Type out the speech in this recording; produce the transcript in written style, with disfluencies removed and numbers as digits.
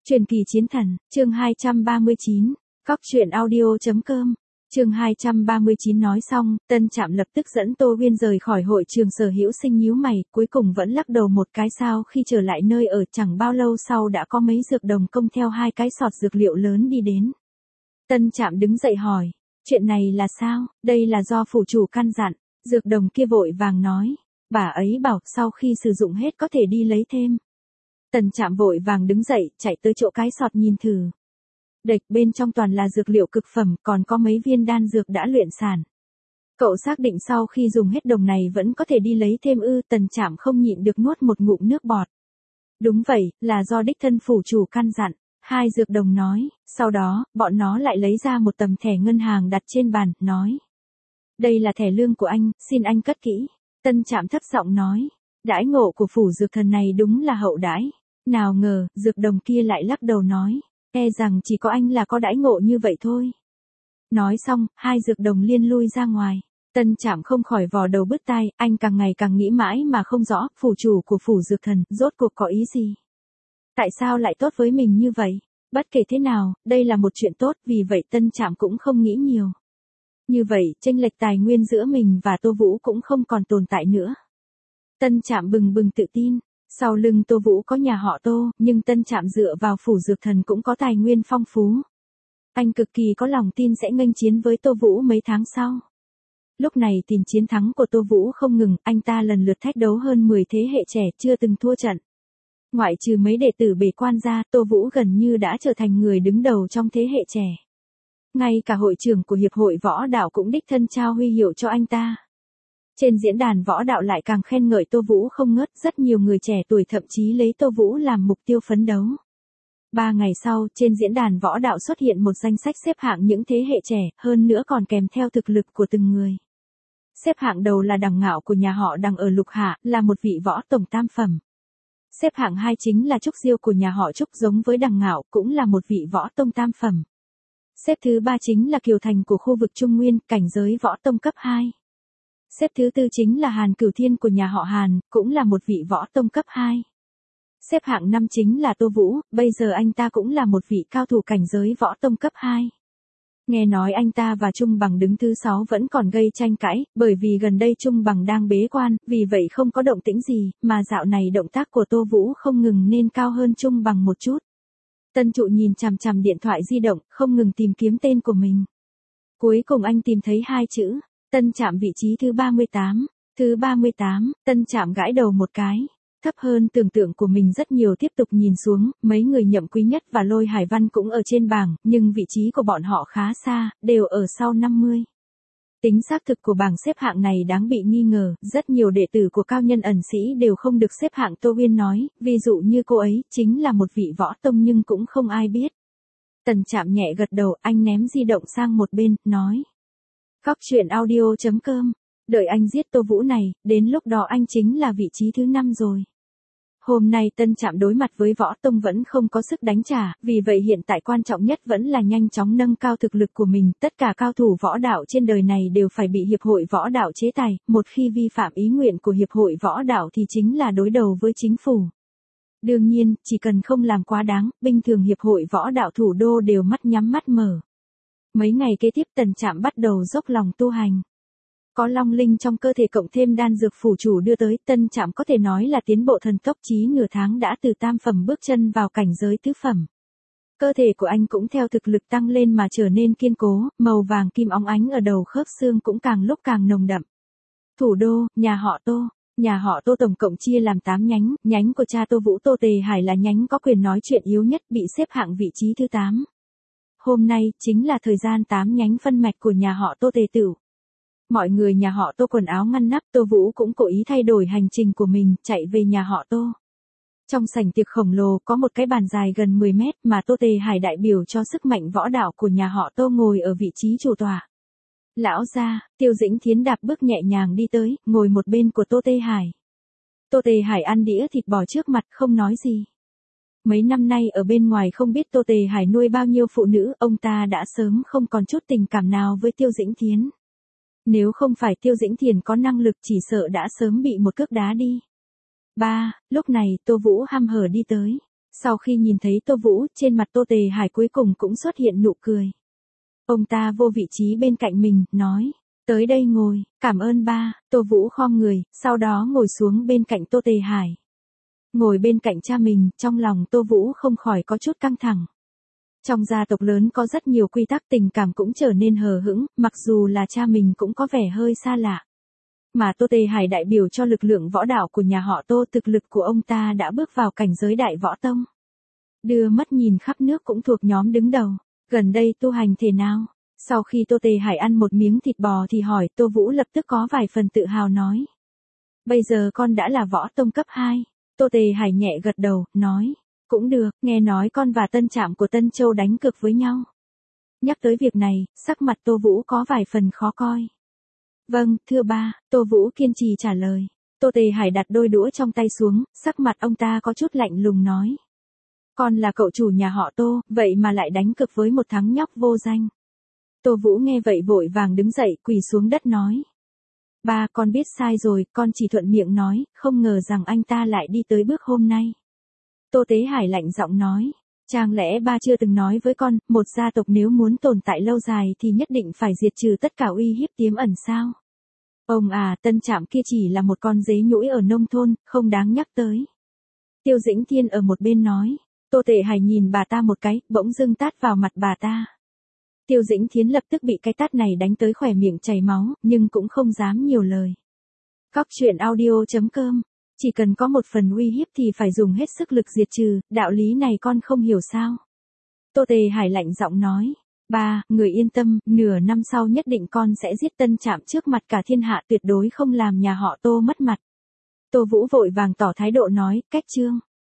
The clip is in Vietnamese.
Truyền kỳ chiến thần, chương 239, Cóc truyện audio.com, chương 239 nói xong, Tân Trạm lập tức dẫn Tô Huyên rời khỏi hội trường. Sở Hữu Sinh nhíu mày, cuối cùng vẫn lắc đầu một cái. Sao khi trở lại nơi ở chẳng bao lâu sau đã có mấy dược đồng công theo 2 cái sọt dược liệu lớn đi đến. Tân Trạm đứng dậy hỏi, chuyện này là sao? Đây là do phủ chủ căn dặn. Dược đồng kia vội vàng nói, bà ấy bảo sau khi sử dụng hết có thể đi lấy thêm. Tân Trạm vội vàng đứng dậy, chạy tới chỗ cái sọt nhìn thử. Đệch, bên trong toàn là dược liệu cực phẩm, còn có mấy viên đan dược đã luyện sản. Cậu xác định sau khi dùng hết đồng này vẫn có thể đi lấy thêm ư? Tân Trạm không nhịn được nuốt một ngụm nước bọt. Đúng vậy, là do đích thân phủ chủ căn dặn. 2 dược đồng nói, sau đó, bọn nó lại lấy ra một tấm thẻ ngân hàng đặt trên bàn, nói. Đây là thẻ lương của anh, xin anh cất kỹ. Tân Trạm thấp giọng nói, đãi ngộ của phủ dược thần này đúng là hậu đãi. Nào ngờ, dược đồng kia lại lắc đầu nói, e rằng chỉ có anh là có đãi ngộ như vậy thôi. Nói xong, 2 dược đồng liên lui ra ngoài. Tân Trạm không khỏi vò đầu bứt tai, anh càng ngày càng nghĩ mãi mà không rõ, phủ chủ của phủ dược thần, rốt cuộc có ý gì? Tại sao lại tốt với mình như vậy? Bất kể thế nào, đây là một chuyện tốt, vì vậy Tân Trạm cũng không nghĩ nhiều. Như vậy, chênh lệch tài nguyên giữa mình và Tô Vũ cũng không còn tồn tại nữa. Tân Trạm bừng bừng tự tin. Sau lưng Tô Vũ có nhà họ Tô, nhưng Tân Trạm dựa vào phủ dược thần cũng có tài nguyên phong phú. Anh cực kỳ có lòng tin sẽ nghênh chiến với Tô Vũ mấy tháng sau. Lúc này tiền chiến thắng của Tô Vũ không ngừng, anh ta lần lượt thách đấu hơn 10 thế hệ trẻ chưa từng thua trận. Ngoại trừ mấy đệ tử bề quan ra, Tô Vũ gần như đã trở thành người đứng đầu trong thế hệ trẻ. Ngay cả hội trưởng của Hiệp hội Võ Đạo cũng đích thân trao huy hiệu cho anh ta. Trên diễn đàn võ đạo lại càng khen ngợi Tô Vũ không ngớt, rất nhiều người trẻ tuổi thậm chí lấy Tô Vũ làm mục tiêu phấn đấu. 3 ngày sau, trên diễn đàn võ đạo xuất hiện một danh sách xếp hạng những thế hệ trẻ, hơn nữa còn kèm theo thực lực của từng người. Xếp hạng đầu là Đằng Ngạo của nhà họ Đằng ở Lục Hạ, là một vị võ tổng tam phẩm. Xếp hạng 2 chính là Trúc Diêu của nhà họ Trúc, giống với Đằng Ngạo, cũng là một vị võ tông tam phẩm. Xếp thứ 3 chính là Kiều Thành của khu vực Trung Nguyên, cảnh giới võ tông cấp 2. Xếp thứ 4 chính là Hàn Cửu Thiên của nhà họ Hàn, cũng là một vị võ tông cấp 2. Xếp hạng 5 chính là Tô Vũ, bây giờ anh ta cũng là một vị cao thủ cảnh giới võ tông cấp 2. Nghe nói anh ta và Trung Bằng đứng thứ 6 vẫn còn gây tranh cãi, bởi vì gần đây Trung Bằng đang bế quan, vì vậy không có động tĩnh gì, mà dạo này động tác của Tô Vũ không ngừng nên cao hơn Trung Bằng một chút. Tân Trụ nhìn chằm chằm điện thoại di động, không ngừng tìm kiếm tên của mình. Cuối cùng anh tìm thấy 2 chữ. Tân Trạm vị trí thứ 38. Thứ 38, Tân Trạm gãi đầu một cái. Thấp hơn tưởng tượng của mình rất nhiều. Tiếp tục nhìn xuống, mấy người Nhậm Quý Nhất và Lôi Hải Văn cũng ở trên bảng, nhưng vị trí của bọn họ khá xa, đều ở sau 50. Tính xác thực của bảng xếp hạng này đáng bị nghi ngờ, rất nhiều đệ tử của cao nhân ẩn sĩ đều không được xếp hạng. Tô Uyên nói, ví dụ như cô ấy, chính là một vị võ tông nhưng cũng không ai biết. Tân Trạm nhẹ gật đầu, anh ném di động sang một bên, nói. Cóc truyện audio.com, đợi anh giết Tô Vũ này, đến lúc đó anh chính là vị trí thứ 5 rồi. Hôm nay Tân Trạm đối mặt với võ tông vẫn không có sức đánh trả, vì vậy hiện tại quan trọng nhất vẫn là nhanh chóng nâng cao thực lực của mình. Tất cả cao thủ võ đạo trên đời này đều phải bị Hiệp hội Võ Đạo chế tài, một khi vi phạm ý nguyện của Hiệp hội Võ Đạo thì chính là đối đầu với chính phủ. Đương nhiên, chỉ cần không làm quá đáng, bình thường Hiệp hội Võ Đạo thủ đô đều mắt nhắm mắt mở. Mấy ngày kế tiếp Tân Trạm bắt đầu dốc lòng tu hành. Có long linh trong cơ thể cộng thêm đan dược phủ chủ đưa tới, Tân Trạm có thể nói là tiến bộ thần tốc, chí nửa tháng đã từ tam phẩm bước chân vào cảnh giới tứ phẩm. Cơ thể của anh cũng theo thực lực tăng lên mà trở nên kiên cố, màu vàng kim óng ánh ở đầu khớp xương cũng càng lúc càng nồng đậm. Thủ đô, nhà họ Tô. Nhà họ Tô tổng cộng chia làm 8 nhánh, nhánh của cha Tô Vũ Tô Tề Hải là nhánh có quyền nói chuyện yếu nhất, bị xếp hạng vị trí thứ 8. Hôm nay, chính là thời gian 8 nhánh phân mạch của nhà họ Tô Tề Tửu. Mọi người nhà họ Tô quần áo ngăn nắp, Tô Vũ cũng cố ý thay đổi hành trình của mình, chạy về nhà họ Tô. Trong sảnh tiệc khổng lồ có một cái bàn dài gần 10 mét mà Tô Tề Hải đại biểu cho sức mạnh võ đạo của nhà họ Tô ngồi ở vị trí chủ tọa. Lão gia, Tiêu Dĩnh Thiến đạp bước nhẹ nhàng đi tới, ngồi một bên của Tô Tề Hải. Tô Tề Hải ăn đĩa thịt bò trước mặt không nói gì. Mấy năm nay ở bên ngoài không biết Tô Tề Hải nuôi bao nhiêu phụ nữ, ông ta đã sớm không còn chút tình cảm nào với Tiêu Dĩnh Thiến. Nếu không phải Tiêu Dĩnh Thiền có năng lực chỉ sợ đã sớm bị một cước đá đi. Lúc này Tô Vũ hăm hở đi tới. Sau khi nhìn thấy Tô Vũ, trên mặt Tô Tề Hải cuối cùng cũng xuất hiện nụ cười. Ông ta vô vị trí bên cạnh mình, nói, tới đây ngồi, cảm ơn ba. Tô Vũ khom người, sau đó ngồi xuống bên cạnh Tô Tề Hải. Ngồi bên cạnh cha mình, trong lòng Tô Vũ không khỏi có chút căng thẳng. Trong gia tộc lớn có rất nhiều quy tắc, tình cảm cũng trở nên hờ hững, mặc dù là cha mình cũng có vẻ hơi xa lạ. Mà Tô Tề Hải đại biểu cho lực lượng võ đạo của nhà họ Tô, thực lực của ông ta đã bước vào cảnh giới đại võ tông. Đưa mắt nhìn khắp nước cũng thuộc nhóm đứng đầu. Gần đây tu hành thế nào? Sau khi Tô Tề Hải ăn một miếng thịt bò thì hỏi, Tô Vũ lập tức có vài phần tự hào nói. Bây giờ con đã là võ tông cấp 2. Tô Tề Hải nhẹ gật đầu, nói. Cũng được, nghe nói con và Tân Trạm của Tân Châu đánh cược với nhau. Nhắc tới việc này, sắc mặt Tô Vũ có vài phần khó coi. Vâng, thưa ba, Tô Vũ kiên trì trả lời. Tô Tề Hải đặt đôi đũa trong tay xuống, sắc mặt ông ta có chút lạnh lùng nói. Con là cậu chủ nhà họ Tô, vậy mà lại đánh cược với một thằng nhóc vô danh. Tô Vũ nghe vậy vội vàng đứng dậy, quỳ xuống đất nói. Ba, con biết sai rồi, con chỉ thuận miệng nói, không ngờ rằng anh ta lại đi tới bước hôm nay. Tô Tế Hải lạnh giọng nói. Chẳng lẽ ba chưa từng nói với con, một gia tộc nếu muốn tồn tại lâu dài thì nhất định phải diệt trừ tất cả uy hiếp tiềm ẩn sao? Ông à, Tân Trạm kia chỉ là một con dế nhũi ở nông thôn, không đáng nhắc tới. Tiêu Dĩnh Thiên ở một bên nói. Tô Tề Hải nhìn bà ta một cái, bỗng dưng tát vào mặt bà ta. Tiêu Dĩnh Thiến lập tức bị cái tát này đánh tới khỏe miệng chảy máu, nhưng cũng không dám nhiều lời. Cóc truyện audio.com. Chỉ cần có một phần uy hiếp thì phải dùng hết sức lực diệt trừ, đạo lý này con không hiểu sao? Tô Tề Hải lạnh giọng nói. Ba, người yên tâm, nửa năm sau nhất định con sẽ giết Tân Trạm trước mặt cả thiên hạ, tuyệt đối không làm nhà họ Tô mất mặt. Tô Vũ vội vàng tỏ thái độ nói, cách chương.